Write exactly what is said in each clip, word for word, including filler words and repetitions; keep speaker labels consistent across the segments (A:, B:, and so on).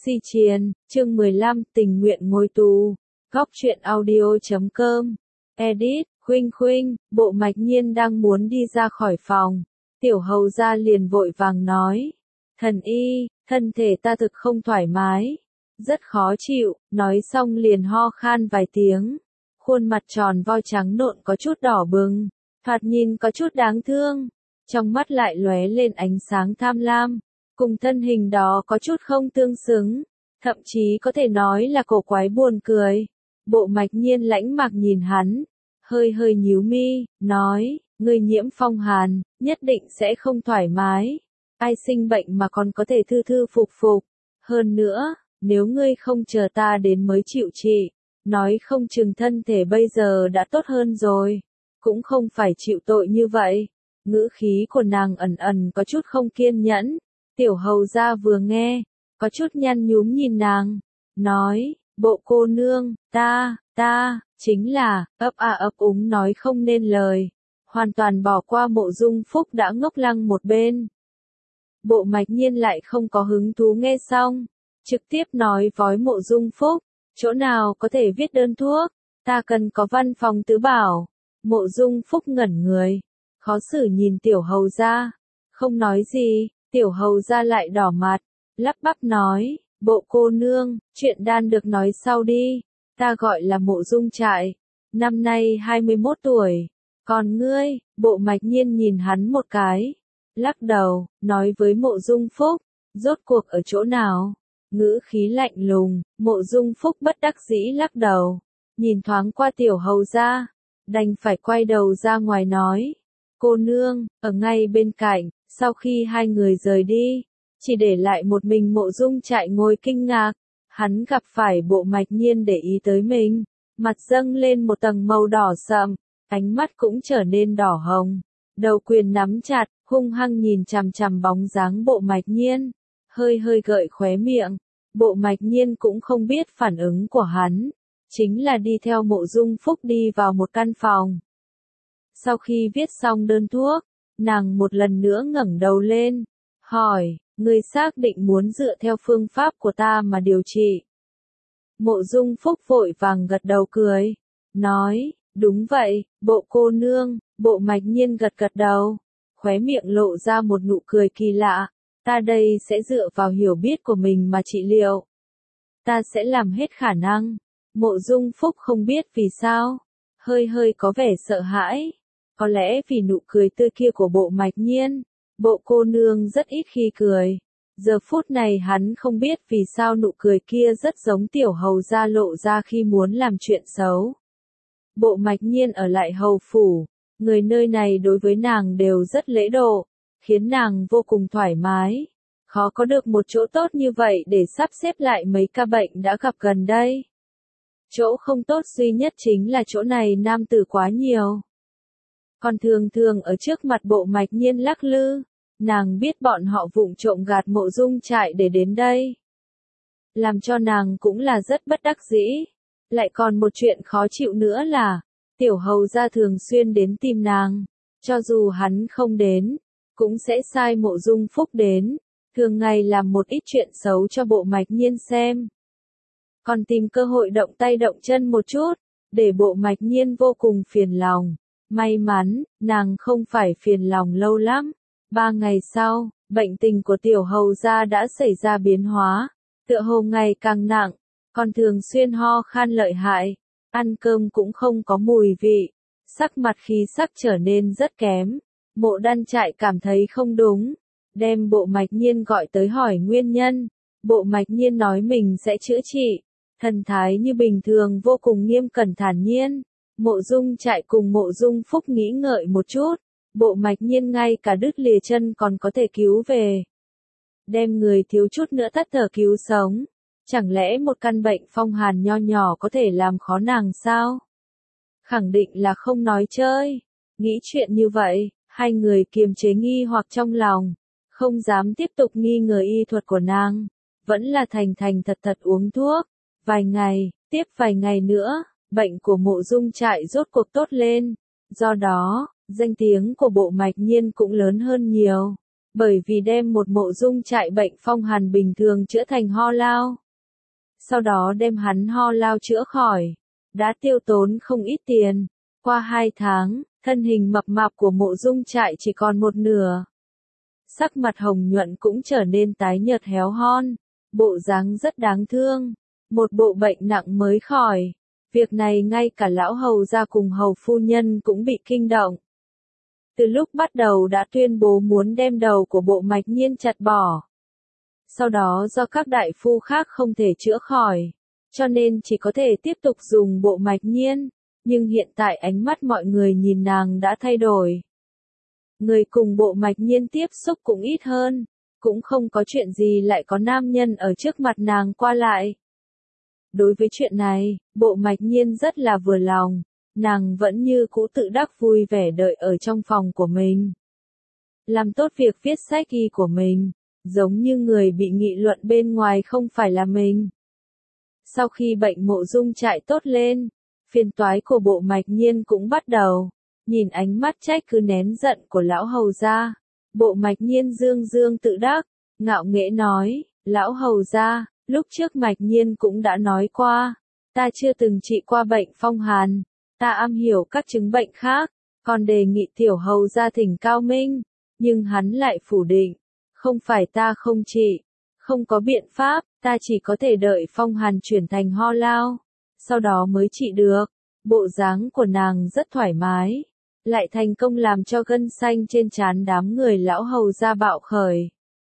A: Si Chiền, chương mười lăm, tình nguyện ngồi tù. Góc truyện audio chấm com. Edit, Khuynh Khuynh, Bộ Mạch Nhiên đang muốn đi ra khỏi phòng. Tiểu hầu gia liền vội vàng nói. Thần y, thân thể ta thực không thoải mái. Rất khó chịu, nói xong liền ho khan vài tiếng. Khuôn mặt tròn vo trắng nộn có chút đỏ bừng, thoạt nhìn có chút đáng thương. Trong mắt lại lóe lên ánh sáng tham lam. Cùng thân hình đó có chút không tương xứng, thậm chí có thể nói là cổ quái buồn cười. Bộ Mạch Nhiên lãnh mạc nhìn hắn, hơi hơi nhíu mi, nói, ngươi nhiễm phong hàn, nhất định sẽ không thoải mái. Ai sinh bệnh mà còn có thể thư thư phục phục. Hơn nữa, nếu ngươi không chờ ta đến mới chịu trị, nói không chừng thân thể bây giờ đã tốt hơn rồi, cũng không phải chịu tội như vậy. Ngữ khí của nàng ẩn ẩn có chút không kiên nhẫn. Tiểu hầu gia vừa nghe, có chút nhăn nhúm nhìn nàng, nói, bộ cô nương, ta, ta, chính là, ấp a ấp úng nói không nên lời, hoàn toàn bỏ qua Mộ Dung Phúc đã ngốc lăng một bên. Bộ Mạch Nhiên lại không có hứng thú nghe xong, trực tiếp nói với Mộ Dung Phúc, chỗ nào có thể viết đơn thuốc, ta cần có văn phòng tứ bảo. Mộ Dung Phúc ngẩn người, khó xử nhìn tiểu hầu gia, không nói gì. Tiểu hầu gia lại đỏ mặt, lắp bắp nói, bộ cô nương, chuyện đan được nói sau đi, ta gọi là Mộ Dung Trại, năm nay hai mươi mốt tuổi, còn ngươi, Bộ Mạch Nhiên nhìn hắn một cái, lắc đầu, nói với Mộ Dung Phúc, rốt cuộc ở chỗ nào, ngữ khí lạnh lùng. Mộ Dung Phúc bất đắc dĩ lắc đầu, nhìn thoáng qua tiểu hầu gia, đành phải quay đầu ra ngoài nói, cô nương, ở ngay bên cạnh. Sau khi hai người rời đi, chỉ để lại một mình Mộ Dung Trại ngồi kinh ngạc, hắn gặp phải Bộ Mạch Nhiên để ý tới mình, mặt dâng lên một tầng màu đỏ sậm, ánh mắt cũng trở nên đỏ hồng, đầu quyền nắm chặt, hung hăng nhìn chằm chằm bóng dáng Bộ Mạch Nhiên, hơi hơi gợi khóe miệng. Bộ Mạch Nhiên cũng không biết phản ứng của hắn, chính là đi theo Mộ Dung Phúc đi vào một căn phòng. Sau khi viết xong đơn thuốc, nàng một lần nữa ngẩng đầu lên, hỏi, ngươi xác định muốn dựa theo phương pháp của ta mà điều trị. Mộ Dung Phúc vội vàng gật đầu cười, nói, đúng vậy, bộ cô nương. Bộ Mạch Nhiên gật gật đầu, khóe miệng lộ ra một nụ cười kỳ lạ, ta đây sẽ dựa vào hiểu biết của mình mà trị liệu. Ta sẽ làm hết khả năng. Mộ Dung Phúc không biết vì sao, hơi hơi có vẻ sợ hãi. Có lẽ vì nụ cười tươi kia của Bộ Mạch Nhiên, bộ cô nương rất ít khi cười. Giờ phút này hắn không biết vì sao nụ cười kia rất giống tiểu hầu gia lộ ra khi muốn làm chuyện xấu. Bộ Mạch Nhiên ở lại hầu phủ, người nơi này đối với nàng đều rất lễ độ, khiến nàng vô cùng thoải mái. Khó có được một chỗ tốt như vậy để sắp xếp lại mấy ca bệnh đã gặp gần đây. Chỗ không tốt duy nhất chính là chỗ này nam tử quá nhiều. Còn thường thường ở trước mặt Bộ Mạch Nhiên lắc lư, nàng biết bọn họ vụng trộm gạt Mộ Dung Trại để đến đây. Làm cho nàng cũng là rất bất đắc dĩ. Lại còn một chuyện khó chịu nữa là, tiểu hầu gia thường xuyên đến tìm nàng, cho dù hắn không đến, cũng sẽ sai Mộ Dung Phúc đến, thường ngày làm một ít chuyện xấu cho Bộ Mạch Nhiên xem. Còn tìm cơ hội động tay động chân một chút, để Bộ Mạch Nhiên vô cùng phiền lòng. May mắn, nàng không phải phiền lòng lâu lắm. Ba ngày sau, bệnh tình của tiểu hầu gia đã xảy ra biến hóa, tựa hồ ngày càng nặng, còn thường xuyên ho khan lợi hại, ăn cơm cũng không có mùi vị, sắc mặt khí sắc trở nên rất kém. Mộ Đan Trại cảm thấy không đúng, đem Bộ Mạch Nhiên gọi tới hỏi nguyên nhân. Bộ Mạch Nhiên nói mình sẽ chữa trị, thần thái như bình thường vô cùng nghiêm cẩn thản nhiên. Mộ Dung Trại cùng Mộ Dung Phúc nghĩ ngợi một chút, Bộ Mạch Nhiên ngay cả đứt lìa chân còn có thể cứu về. Đem người thiếu chút nữa tắt thở cứu sống, chẳng lẽ một căn bệnh phong hàn nho nhỏ có thể làm khó nàng sao? Khẳng định là không nói chơi. Nghĩ chuyện như vậy, hai người kiềm chế nghi hoặc trong lòng, không dám tiếp tục nghi ngờ y thuật của nàng, vẫn là thành thành thật thật uống thuốc. Vài ngày, tiếp vài ngày nữa, bệnh của Mộ Dung Trại rốt cuộc tốt lên, do đó, danh tiếng của Bộ Mạch Nhiên cũng lớn hơn nhiều. bởi vì đem một mộ dung trại bệnh phong hàn bình thường chữa thành ho lao. Sau đó đem hắn ho lao chữa khỏi, đã tiêu tốn không ít tiền. Qua hai tháng, thân hình mập mạp của mộ dung trại chỉ còn một nửa. Sắc mặt hồng nhuận cũng trở nên tái nhợt héo hon, bộ dáng rất đáng thương, một bộ bệnh nặng mới khỏi. Việc này ngay cả lão hầu gia cùng hầu phu nhân cũng bị kinh động. Từ lúc bắt đầu đã tuyên bố muốn đem đầu của Bộ Mạch Nhiên chặt bỏ. Sau đó do các đại phu khác không thể chữa khỏi, cho nên chỉ có thể tiếp tục dùng Bộ Mạch Nhiên, nhưng hiện tại ánh mắt mọi người nhìn nàng đã thay đổi. Người cùng Bộ Mạch Nhiên tiếp xúc cũng ít hơn, cũng không có chuyện gì lại có nam nhân ở trước mặt nàng qua lại. Đối với chuyện này, Bộ Mạch Nhiên rất là vừa lòng, nàng vẫn như cũ tự đắc vui vẻ đợi ở trong phòng của mình. Làm tốt việc viết sách y của mình, giống như người bị nghị luận bên ngoài không phải là mình. Sau khi bệnh mộ dung trại tốt lên, phiền toái của Bộ Mạch Nhiên cũng bắt đầu. Nhìn ánh mắt trách cứ nén giận của lão hầu gia, Bộ Mạch Nhiên dương dương tự đắc, ngạo nghễ nói, lão hầu gia, lúc trước Mạch Nhiên cũng đã nói qua, ta chưa từng trị qua bệnh phong hàn, ta am hiểu các chứng bệnh khác, còn đề nghị tiểu hầu gia thỉnh Cao Minh, nhưng hắn lại phủ định, không phải ta không trị, không có biện pháp, ta chỉ có thể đợi phong hàn chuyển thành ho lao, sau đó mới trị được. Bộ dáng của nàng rất thoải mái, lại thành công làm cho gân xanh trên trán đám người lão hầu gia bạo khởi.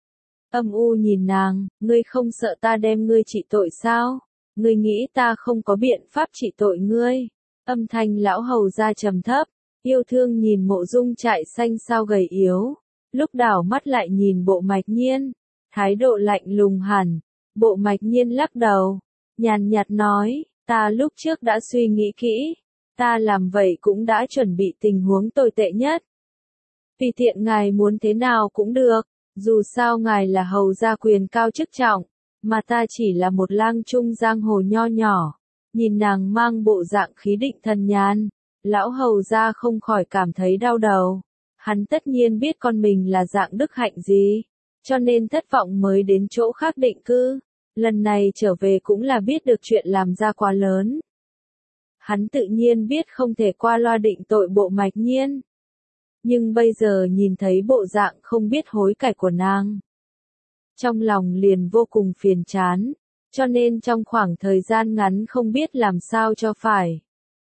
A: Âm u nhìn nàng, ngươi không sợ ta đem ngươi trị tội sao? Ngươi nghĩ ta không có biện pháp trị tội ngươi? Âm thanh lão hầu gia trầm thấp, yêu thương nhìn mộ dung trại xanh sao gầy yếu, lúc đảo mắt lại nhìn Bộ Mạch Nhiên, thái độ lạnh lùng hẳn. Bộ Mạch Nhiên lắc đầu, nhàn nhạt nói, ta lúc trước đã suy nghĩ kỹ, ta làm vậy cũng đã chuẩn bị tình huống tồi tệ nhất. Vì tiện ngài muốn thế nào cũng được, dù sao ngài là hầu gia quyền cao chức trọng, mà ta chỉ là một lang trung giang hồ nho nhỏ. Nhìn nàng mang bộ dạng khí định thần nhàn, lão hầu gia không khỏi cảm thấy đau đầu. Hắn tất nhiên biết con mình là dạng đức hạnh gì, cho nên thất vọng mới đến chỗ khác định cư. Lần này trở về cũng là biết được chuyện làm ra quá lớn. Hắn tự nhiên biết không thể qua loa định tội Bộ Mạch Nhiên. Nhưng bây giờ nhìn thấy bộ dạng không biết hối cải của nàng, trong lòng liền vô cùng phiền chán, cho nên trong khoảng thời gian ngắn không biết làm sao cho phải.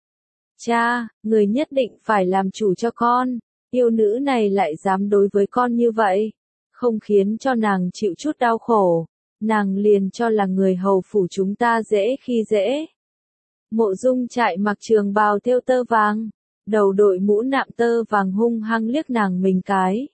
A: Cha, người nhất định phải làm chủ cho con, yêu nữ này lại dám đối với con như vậy, không khiến cho nàng chịu chút đau khổ, nàng liền cho là người hầu phủ chúng ta dễ khi dễ. Mộ dung trại mặc trường bào thêu tơ vàng, đầu đội mũ nạm tơ vàng hung hăng liếc nàng mình cái.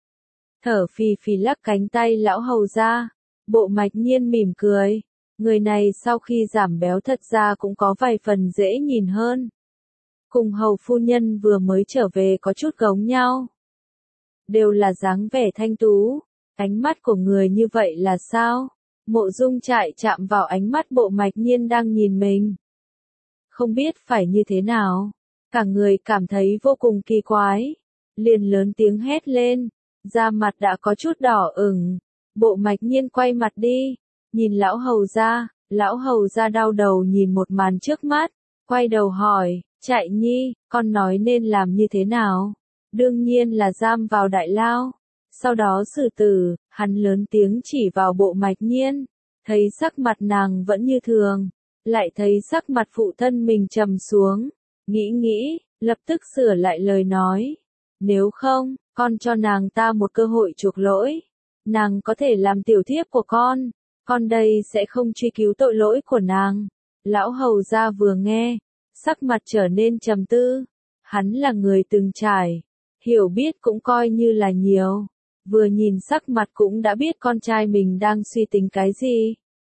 A: Thở phì phì lắc cánh tay lão hầu ra, Bộ Mạch Nhiên mỉm cười, người này sau khi giảm béo thật ra cũng có vài phần dễ nhìn hơn. Cùng hầu phu nhân vừa mới trở về có chút giống nhau. Đều là dáng vẻ thanh tú, ánh mắt của người như vậy là sao? Mộ dung trại chạm vào ánh mắt Bộ Mạch Nhiên đang nhìn mình. Không biết phải như thế nào, cả người cảm thấy vô cùng kỳ quái, liền lớn tiếng hét lên, da mặt đã có chút đỏ ửng. Bộ Mạch Nhiên quay mặt đi, nhìn lão hầu gia, lão hầu gia đau đầu nhìn một màn trước mắt, quay đầu hỏi, Trại Nhi, con nói nên làm như thế nào? Đương nhiên là giam vào đại lao, sau đó xử tử. Hắn lớn tiếng chỉ vào Bộ Mạch Nhiên, thấy sắc mặt nàng vẫn như thường, lại thấy sắc mặt phụ thân mình trầm xuống, nghĩ nghĩ, lập tức sửa lại lời nói, nếu không, con cho nàng ta một cơ hội chuộc lỗi, nàng có thể làm tiểu thiếp của con, con đây sẽ không truy cứu tội lỗi của nàng. Lão hầu gia vừa nghe, sắc mặt trở nên trầm tư, hắn là người từng trải, hiểu biết cũng coi như là nhiều, vừa nhìn sắc mặt cũng đã biết con trai mình đang suy tính cái gì.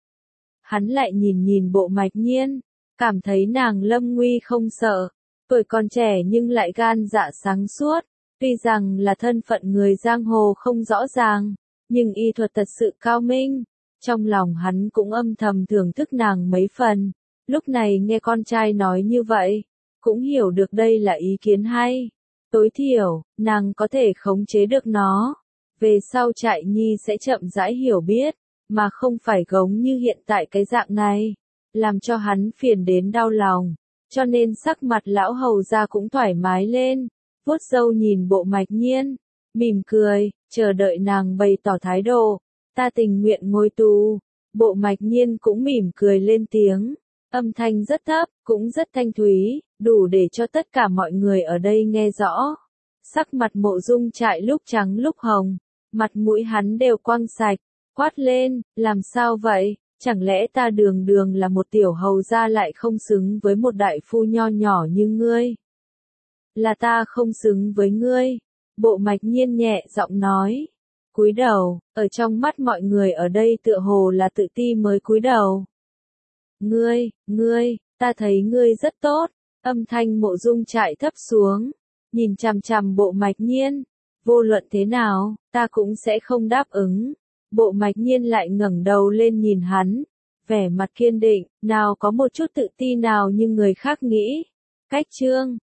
A: Hắn lại nhìn nhìn Bộ Mạch Nhiên, cảm thấy nàng lâm nguy không sợ, tuổi còn trẻ nhưng lại gan dạ sáng suốt, tuy rằng là thân phận người giang hồ không rõ ràng, nhưng y thuật thật sự cao minh, trong lòng hắn cũng âm thầm thưởng thức nàng mấy phần, lúc này nghe con trai nói như vậy, cũng hiểu được đây là ý kiến hay, tối thiểu, nàng có thể khống chế được nó, Về sau Trại Nhi sẽ chậm rãi hiểu biết, mà không phải gống như hiện tại cái dạng này, làm cho hắn phiền đến đau lòng. Cho nên sắc mặt lão hầu gia cũng thoải mái lên, vuốt râu nhìn Bộ Mạch Nhiên, mỉm cười, chờ đợi nàng bày tỏ thái độ. Ta tình nguyện ngồi tù. Bộ Mạch Nhiên cũng mỉm cười lên tiếng, âm thanh rất thấp, cũng rất thanh thúy, đủ để cho tất cả mọi người ở đây nghe rõ. Sắc mặt Mộ Dung Trại lúc trắng lúc hồng, mặt mũi hắn đều quăng sạch, quát lên, làm sao vậy, chẳng lẽ ta đường đường là một tiểu hầu gia lại không xứng với một đại phu nho nhỏ như ngươi? Là ta không xứng với ngươi. Bộ Mạch Nhiên nhẹ giọng nói, cúi đầu, ở trong mắt mọi người ở đây tựa hồ là tự ti mới cúi đầu. Ngươi, ngươi, ta thấy ngươi rất tốt. Âm thanh Mộ Dung Trại thấp xuống, nhìn chằm chằm Bộ Mạch Nhiên, vô luận thế nào, ta cũng sẽ không đáp ứng. Bộ Mạch Nhiên lại ngẩng đầu lên nhìn hắn, vẻ mặt kiên định, nào có một chút tự ti nào như người khác nghĩ. Cách chương